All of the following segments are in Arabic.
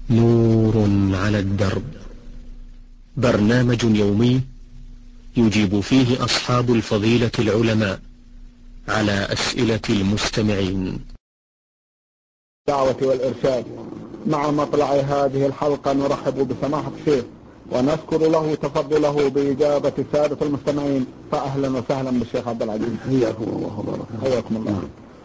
نور على الدرب، برنامج يومي يجيب فيه أصحاب الفضيلة العلماء على أسئلة المستمعين. الدعوة والإرشاد. مع مطلع هذه الحلقة نرحب بسماحة الشيخ ونذكر له تفضله بإجابة السادة المستمعين، فأهلا وسهلا بالشيخ عبد العزيز. حياكم الله وبارك حياكم الله.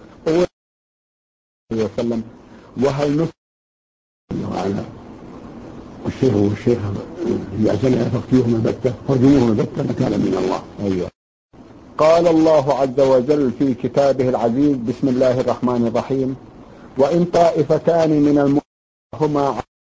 وسلم. وهل نسأل على الشيخ والشيخ إذا سمع فاقتلوهما بتة فارجموهما بتة نكالا من الله. أيوة. قال الله عز وجل في كتابه العزيز: بسم الله الرحمن الرحيم: وإن طائفتان من المؤمنين هما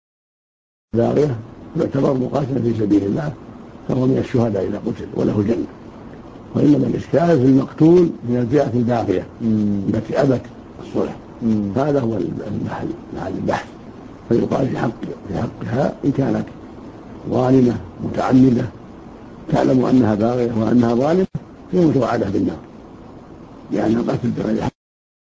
دارية يعتبر مقاتل في سبيل الله فهو من الشهداء إذا قتل وله جنة. وإنما الإشكال في المقتول من الفئة الباقية التي أبت الصلح. هذا هو محل البحث، فيقال في حقها إن كانت ظالمة متعمدة تعلم أنها باغية وأنها ظالمة هي متوعدة بالنار، لأنها قتل بغير حق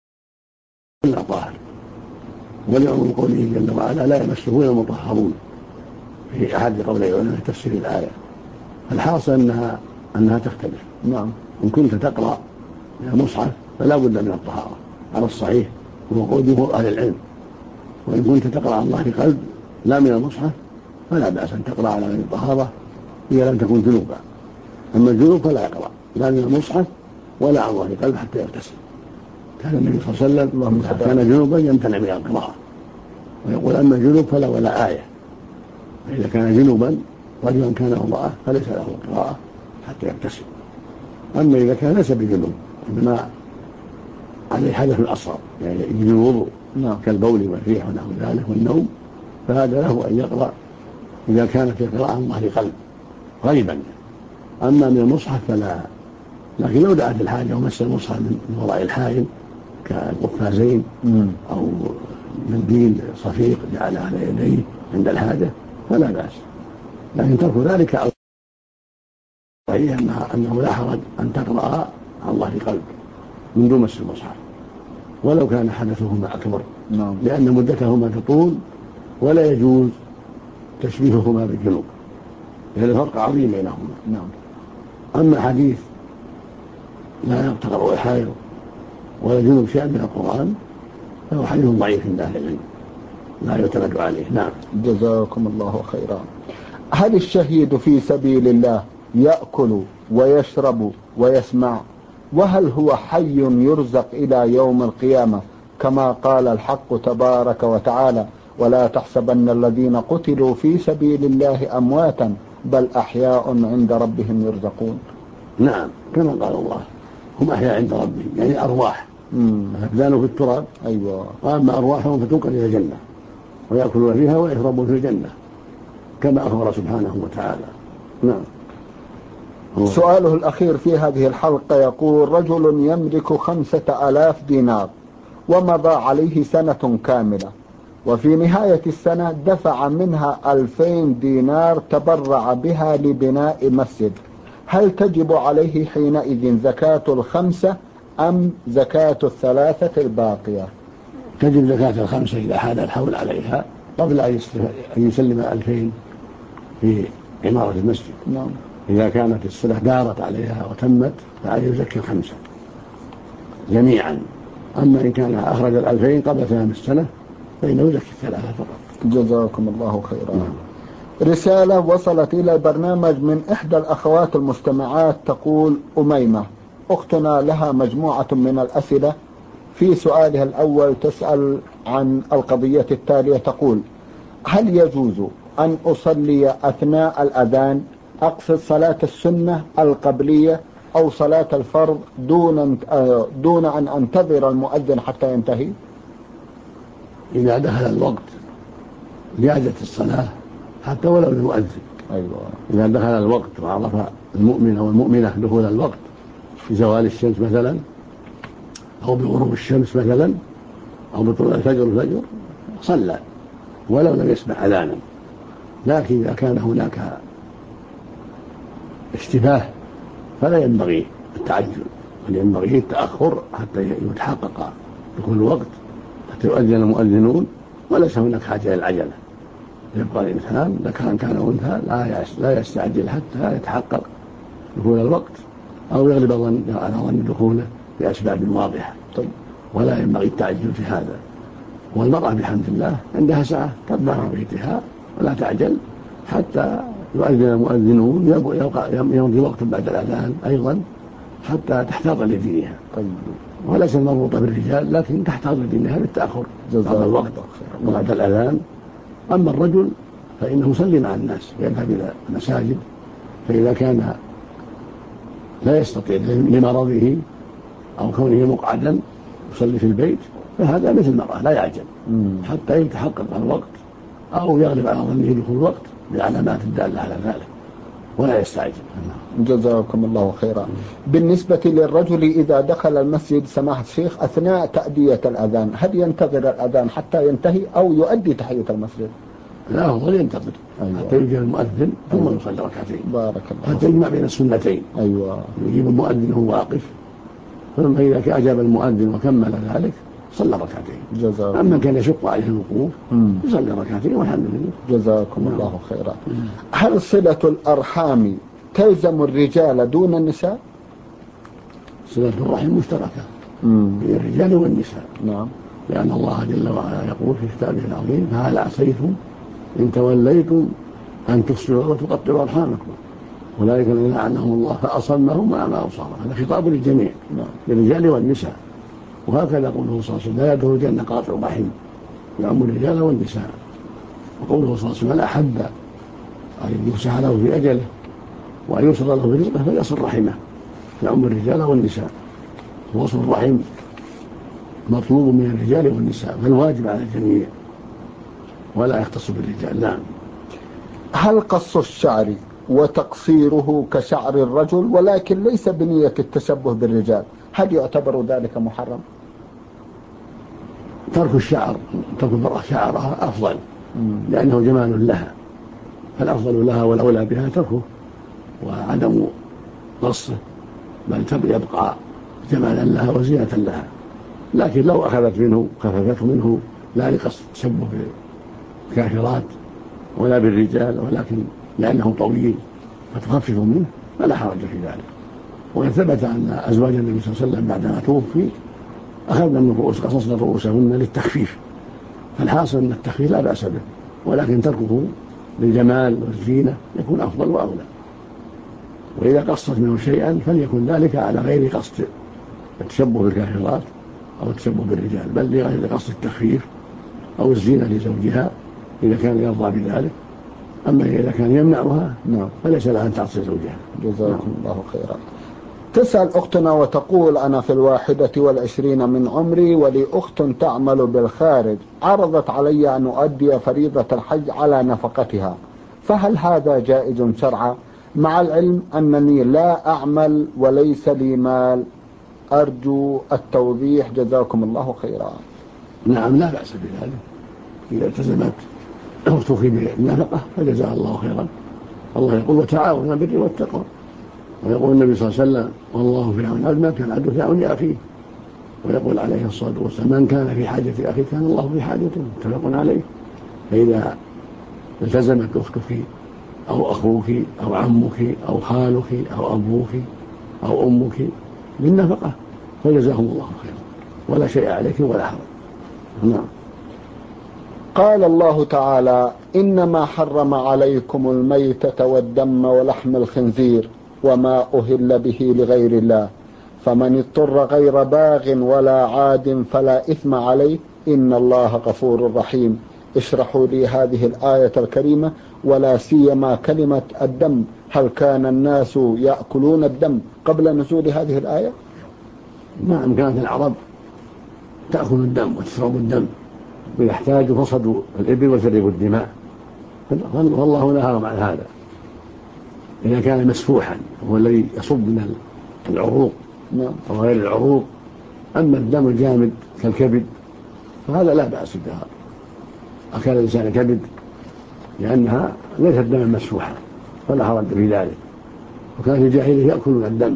إلا طاهر. وليعظم قوله جل وعلا: لا يمسه إلا المطهرون، في أحد قولي العلماء في تفسير الآية. الحاصل أنها تختلف. نعم. إن كنت تقرأ المصحف فلا بد من الطهارة على الصحيح وهو قول جمهور أهل العلم. وإن كنت تقرأ عن ظهر قلب لا من المصحف فلا بأس أن تقرأ على غير الطهارة إذا لم تكن جنوبا. أما الجنوب فلا يقرأ لا من المصحف ولا عن ظهر قلب حتى يغتسل. كان النبي صلى الله عليه وسلم إذا كان جنوبا يمتنع من القراءة، ويقول: أما الجنوب فلا ولا آية. فإذا كان جنوبا رجلا كان امرأة فليس له القراءة حتى يغتسل. أما إذا كان ليس بجنوب إنما عليه حدث أصغر يعني يجب الوضوء كالبول والريح ونحو ذلك والنوم، فهذا له أن يقرأ إذا كانت القراءة عن ظهر قلب غيبا. أما من المصحف فلا، لكن لو دعت الحاجة ومس المصحف من وراء الحائل كالقفازين أو منديل صفيق جعله على يديه عند الحاجة فلا بأس. لكن ترك ذلك صحيح أنه لا حرج أن تقرأ عن ظهر قلب من دون مس المصحف ولو كان حدثهما أكبر، لأن مدتهما تطول ولا يجوز تشبيههما بالجنوب، لأن الفرق عظيم بينهما. أما حديث لا تقرأ الحائض ولا جنوب شيئا من القرآن فهو حديث ضعيف عند أهل العلم لا يعتمد عليه. نعم. جزاكم الله خيرا. هل الشهيد في سبيل الله يأكل ويشرب ويسمع؟ وهل هو حي يرزق إلى يوم القيامة كما قال الحق تبارك وتعالى: ولا تحسبن الذين قتلوا في سبيل الله أمواتا بل أحياء عند ربهم يرزقون؟ نعم، كما قال الله: هم أحياء عند ربهم، يعني أرواح أبدانوا في التراب. أيوة. وأما أرواحهم فتنقل إلى الجنة ويأكلون فيها ويشربون في الجنة كما أخبر سبحانه وتعالى. نعم. سؤاله الأخير في هذه الحلقة يقول: رجل يملك 5000 دينار ومضى عليه سنة كاملة، وفي نهاية السنة دفع منها 2000 دينار تبرع بها لبناء مسجد، هل تجب عليه حينئذ زكاة الخمسة أم زكاة الثلاثة الباقية؟ تجب زكاة الخمسة إذا حال الحول عليها قبل أن يسلم 2000 في عمارة المسجد. نعم. إذا كانت السنة دارت عليها وتمت فعليه يزكي الخمسة جميعا. أما إن كان أخرج 2000 قبل تمام السنة فإنه يزكي الثلاثة فقط. جزاكم الله خيرا. رسالة وصلت إلى البرنامج من إحدى الأخوات المستمعات تقول: أميمة أختنا لها مجموعة من الأسئلة. في سؤالها الأول تسأل عن القضية التالية، تقول: هل يجوز أن أصلي أثناء الأذان، أقصد صلاة السنة القبلية أو صلاة الفرض دون أن أنتظر المؤذن حتى ينتهي؟ إذا دخل الوقت لإعادة الصلاة حتى ولو المؤذن. أيوة. إذا دخل الوقت وعرف المؤمن أو المؤمنة دخول الوقت بزوال الشمس مثلا أو بغروب الشمس مثلا أو بطلوع الفجر صلى ولو لم يسمع أذانا. لكن إذا كان هناك اشتباه فلا ينبغي التعجل، بل ينبغي التأخر حتى يتحقق دخول الوقت حتى يؤذن المؤذنون، وليس هناك حاجة إلى العجلة. يبقى الإنسان ذكرا كان أنثى لا يستعجل حتى يتحقق دخول الوقت أو يغلب على ظن دخوله بأسباب واضحة. ولا ينبغي التعجل في هذا. والمرأة بحمد الله عندها ساعة تبقى في بيتها ولا تعجل حتى يؤذن المؤذنون يمضي وقت بعد الأذان أيضا حتى تحتاط لدينها. وليس مربوطة بالرجال لكن تحتاط لدينها بالتأخر بعد الوقت وبعد الأذان. أما الرجل فإنه يصلي مع الناس ويذهب إلى المساجد، فإذا كان لا يستطيع لمرضه أو كونه مقعدا يصلي في البيت فهذا مثل المرأة لا يعجل حتى يتحقق الوقت أو يغلب على ظنه دخول الوقت بالعلامات الدالة على ذلك ولا يستعجل. جزاكم الله خيرا. بالنسبة للرجل إذا دخل المسجد سماحة الشيخ أثناء تأدية الأذان هل ينتظر الأذان حتى ينتهي أو يؤدي تحية المسجد؟ لا أفضل ينتظر حتى يجي المؤذن ثم يصلي ركعتين بارك الله حتى يجمع بين السنتين. يجيب المؤذن وهو واقف ثم إذا أجاب المؤذن وكمل ذلك صلى ركعتين. أما كان يشق عليه الوقوف يصلي ركعتين والحمد لله. جزاكم الله خيرا. هل صلة الأرحام تلزم الرجال دون النساء؟ صلة الرحم مشتركة بين الرجال والنساء. نعم. لأن الله جل وعلا يقول في كتابه العظيم فهل عسيتم إن توليتم أن تفسدوا وتقطعوا أرحامكم أولئك الذين لعنهم الله فأصمهم وأعمى أبصارهم. هذا خطاب للجميع للرجال والنساء. وهكذا قوله صلى الله عليه وسلم لا يدخل الجنة قاطع رحم يعم الرجال والنساء. وقوله صلى الله عليه وسلم من أحب أن يفسح له في أجله وأن يسر له في رزقه فليصل رحمه يعم الرجال والنساء. ووصل الرحم مطلوب من الرجال والنساء فالواجب على الجميع ولا يختص بالرجال. نعم. هل قص الشعر وتقصيره كشعر الرجل ولكن ليس بنية التشبه بالرجال هل يعتبر ذلك محرم؟ ترك الشعر ترك المرأة شعرها أفضل لأنه جمال لها فالأفضل لها والأولى بها تركه وعدم قصه بل يبقى جمالا لها وزينة لها. لكن لو أخذت منه خففته منه لا لقصد تشبه بالكافرات ولا بالرجال ولكن لأنه طويل فتخفف منه فلا حرج في ذلك. وقد ثبت أن أزواج النبي صلى الله عليه وسلم بعدما توفي أخذنا من رؤوس قصصنا رؤوسهن للتخفيف. فالحاصل أن التخفيف لا بأس به ولكن تركه للجمال والزينة يكون أفضل وأولى. وإذا قصت منه شيئا فليكن ذلك على غير قصد التشبه بالكافرات أو التشبه بالرجال بل لغير قصد التخفيف أو الزينة لزوجها إذا كان يرضى بذلك. أما إذا كان يمنعها فليس لها أن تعصي زوجها. جزاكم الله خيرا. تسأل أختنا وتقول أنا في 21 من عمري ولي أخت تعمل بالخارج عرضت علي أن أؤدي فريضة الحج على نفقتها فهل هذا جائز شرعا مع العلم أنني لا أعمل وليس لي مال؟ أرجو التوضيح جزاكم الله خيرا. نعم لا بأس بذلك إذا التزمت أختك بالنفقة فجزاها الله خيرا. الله يقول وتعاونوا على البر والتقوى ويقول النبي صلى الله عليه وسلم والله في عون العبد ما كان العبد في عون أخيه. ويقول عليه الصلاة والسلام من كان في حاجة أخيه كان الله في حاجته متفق عليه. فإذا التزمت أختك أو أخوك أو عمك أو خالك أو أبوك أو أمك بالنفقة فجزاهم الله خيرا ولا شيء عليك ولا حرج. نعم. قال الله تعالى إنما حرم عليكم الميتة والدم ولحم الخنزير وما أهل به لغير الله فمن اضطر غير باغ ولا عاد فلا إثم عليه إن الله غفور رحيم. اشرحوا لي هذه الآية الكريمة ولا سيما كلمة الدم هل كان الناس يأكلون الدم قبل نزول هذه الآية؟ نعم كانت العرب تأكل الدم وتشرب الدم ويحتاج فصد الإبل وترب الدماء فالله نهاهم عن هذا إذا كان مسفوحا هو الذي يصب من العروق أو غير العروق. أما الدم الجامد كالكبد فهذا لا بأس بها. أكل الإنسان كبد لأنها ليست دما مسفوحا فلا حرج في ذلك. وكان في الجاهلية يأكلون الدم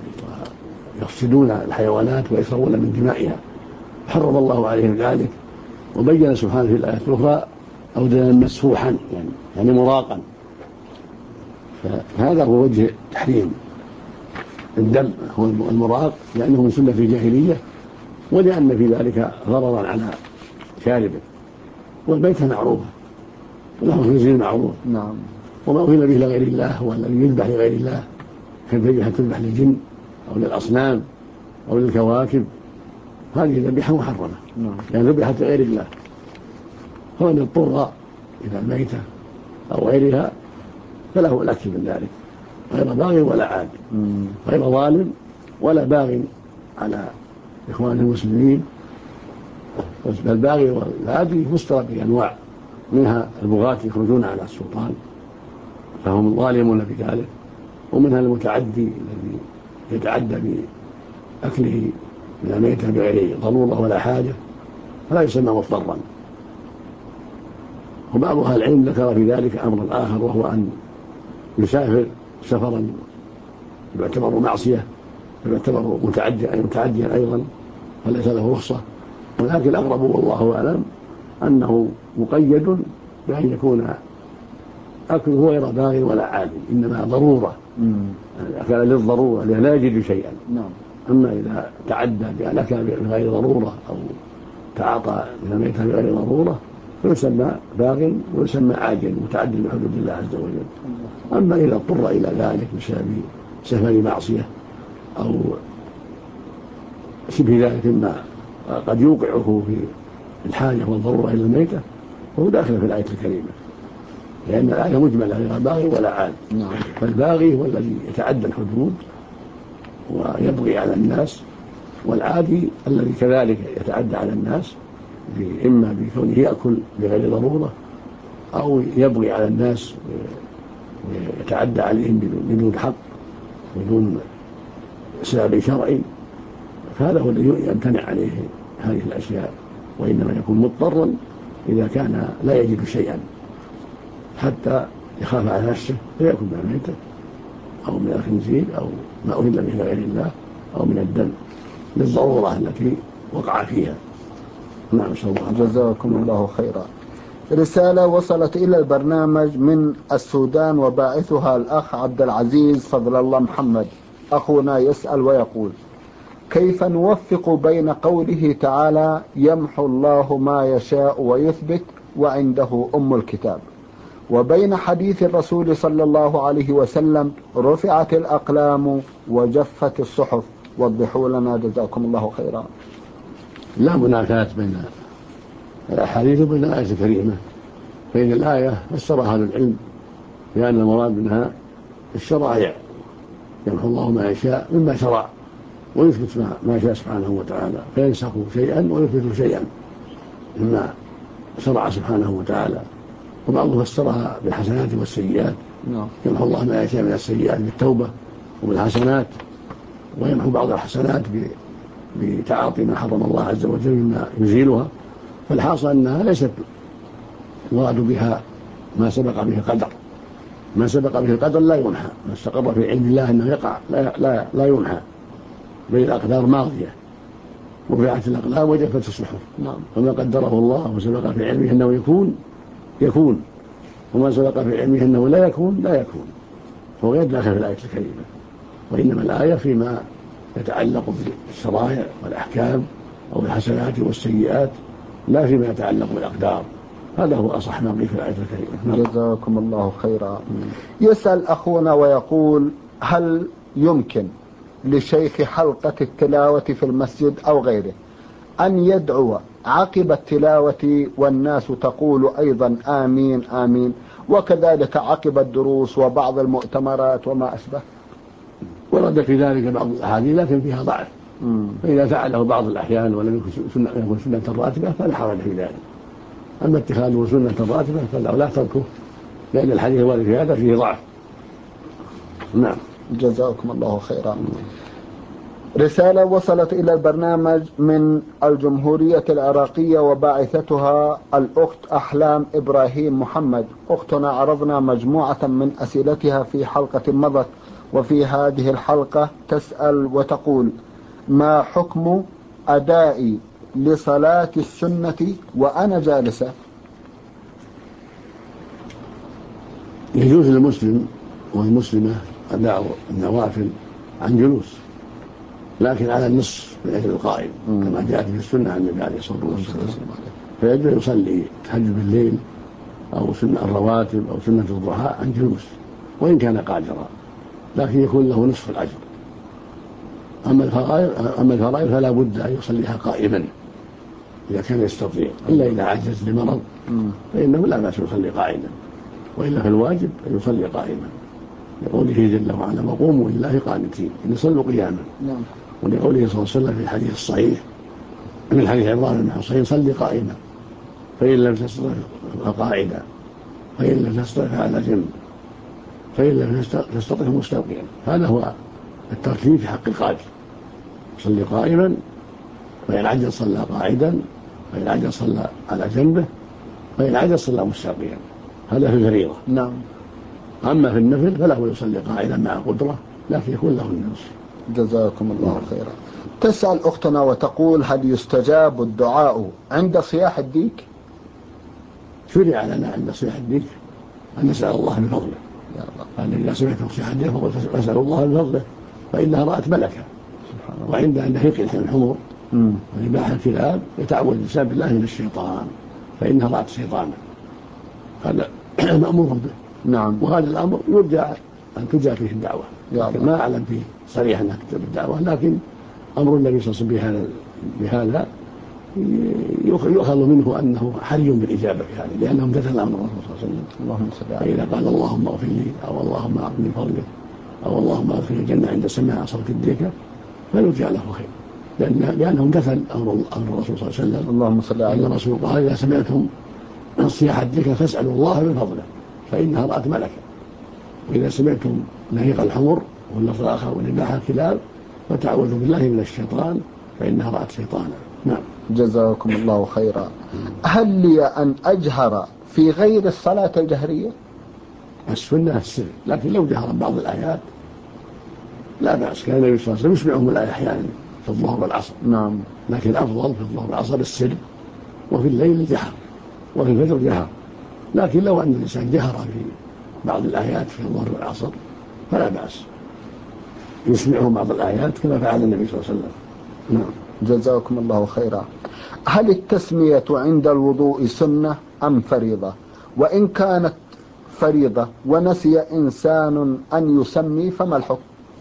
يفسدون الحيوانات ويشربون من دمائها حرم الله عليهم ذلك. وبين سبحانه في الآيات الأخرى أو دما مسفوحا يعني مراقا، فهذا هو وجه تحريم الدم، هو المراق، لأنه من سنة الجاهلية، ولأن في ذلك ضررا على شاربه. والميتة معروفة وله خنزير معروف، نعم. وما أهل به لغير الله هو الذي يذبح لغير الله، كالذبيحة تذبح للجن أو للأصنام أو للكواكب، هذه ذبيحة محرمة يعني ذبحت لغير الله. فمن اضطر إلى الميتة أو غيرها فله الأكل من ذلك، غير باغ ولا عاد، غير ظالم ولا باغ على إخوان المسلمين. الباغي والعادي مشترك بأنواع، منها البغاة يخرجون على السلطان فهم ظالمون بذلك، ومنها المتعدي الذي يتعدى بأكله من الميتة بغير ضرورة ولا حاجة فلا يسمى مضطرا. وبعض أهل العلم ذكر في ذلك أمرا آخر، وهو أن يسافر سفرا يعتبر معصية يعتبر متعديا أيضا فليس له رخصة، ولكن الأقرب والله أعلم أنه مقيد بأن يكون أكله غير باغ ولا عاد، إنما ضرورة، أكل للضرورة لأن لا يجد شيئا. أما إذا تعدى بأن أكل بغير ضرورة أو تعاطى من الميتة بغير ضرورة فيسمى باغ ويسمى عاجل متعدي لحدود الله عز وجل. أما إذا اضطر إلى ذلك بسبب سفر معصية أو شبه ذلك مما قد يوقعه في الحاجة والضرورة إلى الميتة فهو داخل في الآية الكريمة، لأن الآية مجملة غير باغي ولا عاد. فالباغي هو الذي يتعدى الحدود ويبغي على الناس، والعادي الذي كذلك يتعدى على الناس إما بكونه يأكل بغير ضرورة أو يبغي على الناس ويتعدى عليهم بدون حق بدون سبب شرعي، فهذا هو الذي يمتنع عليه هذه الأشياء، وإنما يكون مضطرا إذا كان لا يجد شيئا حتى يخاف على نفسه فيأكل من الميتة أو من الخنزير أو ما أهل به لغير الله أو من الدم للضرورة التي وقع فيها. نعم. جزاكم الله خيرا. رسالة وصلت إلى البرنامج من السودان وباعثها الأخ عبد العزيز فضل الله محمد. أخونا يسأل ويقول: كيف نوفق بين قوله تعالى يمحو الله ما يشاء ويثبت وعنده أم الكتاب، وبين حديث الرسول صلى الله عليه وسلم رفعت الأقلام وجفت الصحف؟ وضحوا لنا جزاكم الله خيرا. لا منافاة بين الأحاديث وبين الآية الكريمة، فإن الآية فسرها أهل العلم لأن المراد منها الشرائع، يمحو الله ما يشاء مما شرع ويثبت ما شاء سبحانه وتعالى، فينسخ شيئا ويثبت شيئا مما شرع سبحانه وتعالى. وبعضهم فسرها بالحسنات والسيئات، يمحو الله ما يشاء من السيئات بالتوبة وبالحسنات، ويمحو بعض الحسنات بتعاطي ما حرم الله عز وجل مما يزيلها. فالحاصل أنها ليست مراد بها ما سبق به القدر، ما سبق به القدر لا يمحى، ما استقر في علم الله أنه يقع لا يمحى، بل الأقدار ماضية ورفعت الأقلام وجفت الصحف. وما قدره الله وسبق في علمه أنه يكون، وما سبق في علمه أنه لا يكون فهو غير داخل في الآية الكريمة. وإنما الآية فيما يتعلق بالشرائع والأحكام أو الحسنات والسيئات، لا فيما يتعلق بالأقدار. هذا هو أصح ما قيل في الآية الكريمة. جزاكم الله خيرا. يسأل أخونا ويقول: هل يمكن لشيخ حلقة التلاوة في المسجد أو غيره أن يدعو عقب التلاوة والناس تقول أيضا آمين آمين، وكذلك عقب الدروس وبعض المؤتمرات وما أشبه؟ ورد في ذلك بعض الأحاديث لكن فيها ضعف، فإذا فعله بعض الأحيان ولم يكن سنة راتبة فلا حرج في ذلك. أما اتخاذه سنة راتبة فلا تركه، لأن الحديث الوارد في هذا فيه ضعف. نعم. جزاكم الله خيرا. رسالة وصلت إلى البرنامج من الجمهورية العراقية وباعثتها الأخت أحلام إبراهيم محمد. أختنا عرضنا مجموعة من أسئلتها في حلقة مضت، وفي هذه الحلقة تسأل وتقول: ما حكم أداء لصلاة السنة وأنا جالسة؟ يجوز للمسلم والمسلمة أداء النوافل عن جلوس، لكن على النصف من أجل القائم كما جاءت في السنة عن النبي عليه الصلاة والسلام. فيجوز يصلي تهجد بالليل أو سنة الرواتب أو سنة الضحى عن جلوس وإن كان قادرا، لكن يكون له نصف الأجر. أما الفرائض فلا بد أن يصليها قائما إذا كان يستطيع، إلا إذا عجز لمرض فإنه لا بأس يصلي قائما، وإلا فالواجب أن يصلي قائما لقوله جل وعلا وقوموا لله قانتين، إن صلوا قياما. ولقوله صلى الله عليه وسلم في الحديث الصحيح من حديث عمران بن حصين صلي قائما فإن لم تستطع فقاعدا فإن لم تستطع فعلى جنب فإن لم تستطع مستلقيا. هذا هو الترتيب في حق القادر، صلي قائما، فإن عجز صلى قاعدا، فإن عجز صلى على جنبه، فإن عجز صلى مستلقيا. هذا في الفريضة. نعم. أما في النفل فله يصلي قاعدا مع قدرة، لكن يكون له النصف. جزاكم الله خيرا. تسأل أختنا وتقول هل يستجاب الدعاء عند صياح الديك؟ شرع لنا عند صياح الديك أن نسأل الله بفضله، قال إذا سمعتم صياح الديك فقل فاسألوا الله بفضله فإنها رأت ملكا. وعند أن يقي الحمر ونباح الكلاب يتعوذ الإنسان بالله من الشيطان فإنها رأت شيطانا، هذا مأمور به. نعم. وهذا الأمر يرجى أن تجاب فيه الدعوة، لكن ما أعلم فيه صريحا أنها تجاب الدعوة، لكن أمر النبي صلى الله عليه وسلم بهذا يؤخذ منه أنه حري بالإجابة في هذا، لأنه امتثل أمر الرسول صلى الله عليه وسلم. اللهم صل على فإذا قال اللهم اغفر لي أو اللهم أعطني فضلك أو اللهم اغفر لي الجنة عند سماع صوت الديكة فيرجى له خير، لأنه امتثل أمر الرسول صلى الله عليه وسلم. اللهم صل على الرسول قال إذا سمعتم صياح الديكة فاسألوا الله بفضله فإنها رأت ملكا، وإذا سمعتم نهيق الحمر والنصراخ ونباح الكلاب فتعوذوا بالله من الشيطان فإنها رأت شيطانا. نعم. جزاكم الله خيرا. هل لي أن أجهر في غير الصلاة الجهرية؟ السنة السر، لكن لو جهر بعض الآيات لا بأس، كان النبي صلى الله عليه وسلم يسمعهم الآية أحيانا في الظهر والعصر. نعم. لكن الأفضل في الظهر والعصر السر، وفي الليل الجهر، وفي الفجر جهر. لكن لو أن الإنسان جهر في بعض الآيات في الظهر والعصر فلا بأس يسمعهم بعض الآيات كما فعل النبي صلى الله عليه وسلم. نعم. جزاكم الله خيرا. هل التسمية عند الوضوء سنة أم فريضة؟ وإن كانت فريضة ونسي إنسان أن يسمي فما الحكم؟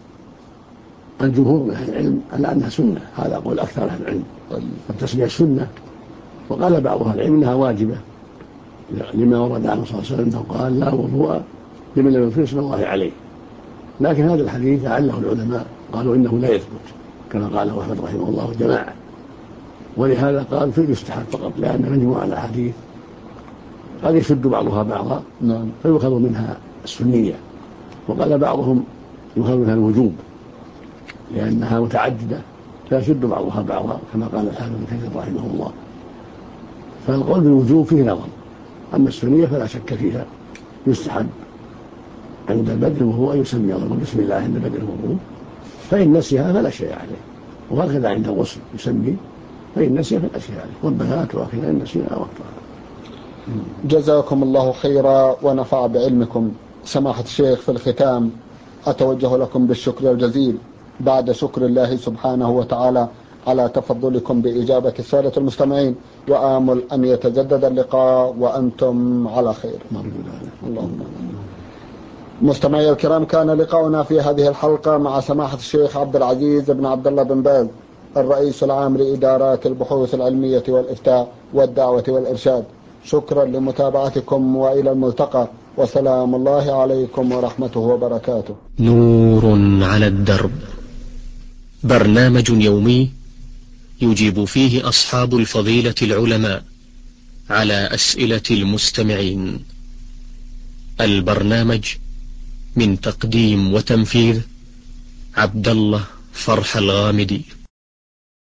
الجمهور من أهل العلم على أنها سنة، هذا قول أكثر أهل العلم. التسمية سنة، وقال بعض أهل العلم أنها واجبة لما ورد عنه صلى الله عليه وسلم قال لا وضوء لمن لم يذكر اسم الله عليه. لكن هذا الحديث عله العلماء قالوا إنه لا يثبت كما قاله أحمد رحمه الله جماعة، ولهذا قال في الاستحاب فقط، لأن مجموعة الأحاديث قد يشد بعضها بعضا فيؤخذ منها السنية، وقال بعضهم يؤخذ منها الوجوب لأنها متعددة فيشد بعضها بعضا كما قال الحافظ ابن كثير رحمه الله. فالقول بالوجوب فيه نظر، أما السنية فلا شك فيها، يستحب عند البدء وهو أن يسمي الله بسم الله عند بدء الوضوء، فإن نسيها فلا شيء عليه، وهكذا عند الغسل يسمي، فإن نسيها فلا شيء عليه، والبنات وأخيرا إن نسيها وقتها. جزاكم الله خيرا ونفع بعلمكم. سماحة الشيخ، في الختام أتوجه لكم بالشكر الجزيل بعد شكر الله سبحانه وتعالى على تفضلكم بإجابة السادة المستمعين، وآمل أن يتجدد اللقاء وأنتم على خير. اللهم مستمعي الكرام، كان لقاؤنا في هذه الحلقة مع سماحة الشيخ عبد العزيز بن عبد الله بن باز، الرئيس العام لإدارات البحوث العلمية والإفتاء والدعوة والإرشاد. شكرا لمتابعتكم وإلى الملتقى، وسلام الله عليكم ورحمته وبركاته. نور على الدرب، برنامج يومي يجيب فيه أصحاب الفضيلة العلماء على أسئلة المستمعين. البرنامج من تقديم وتنفيذ عبد الله فرح الغامدي.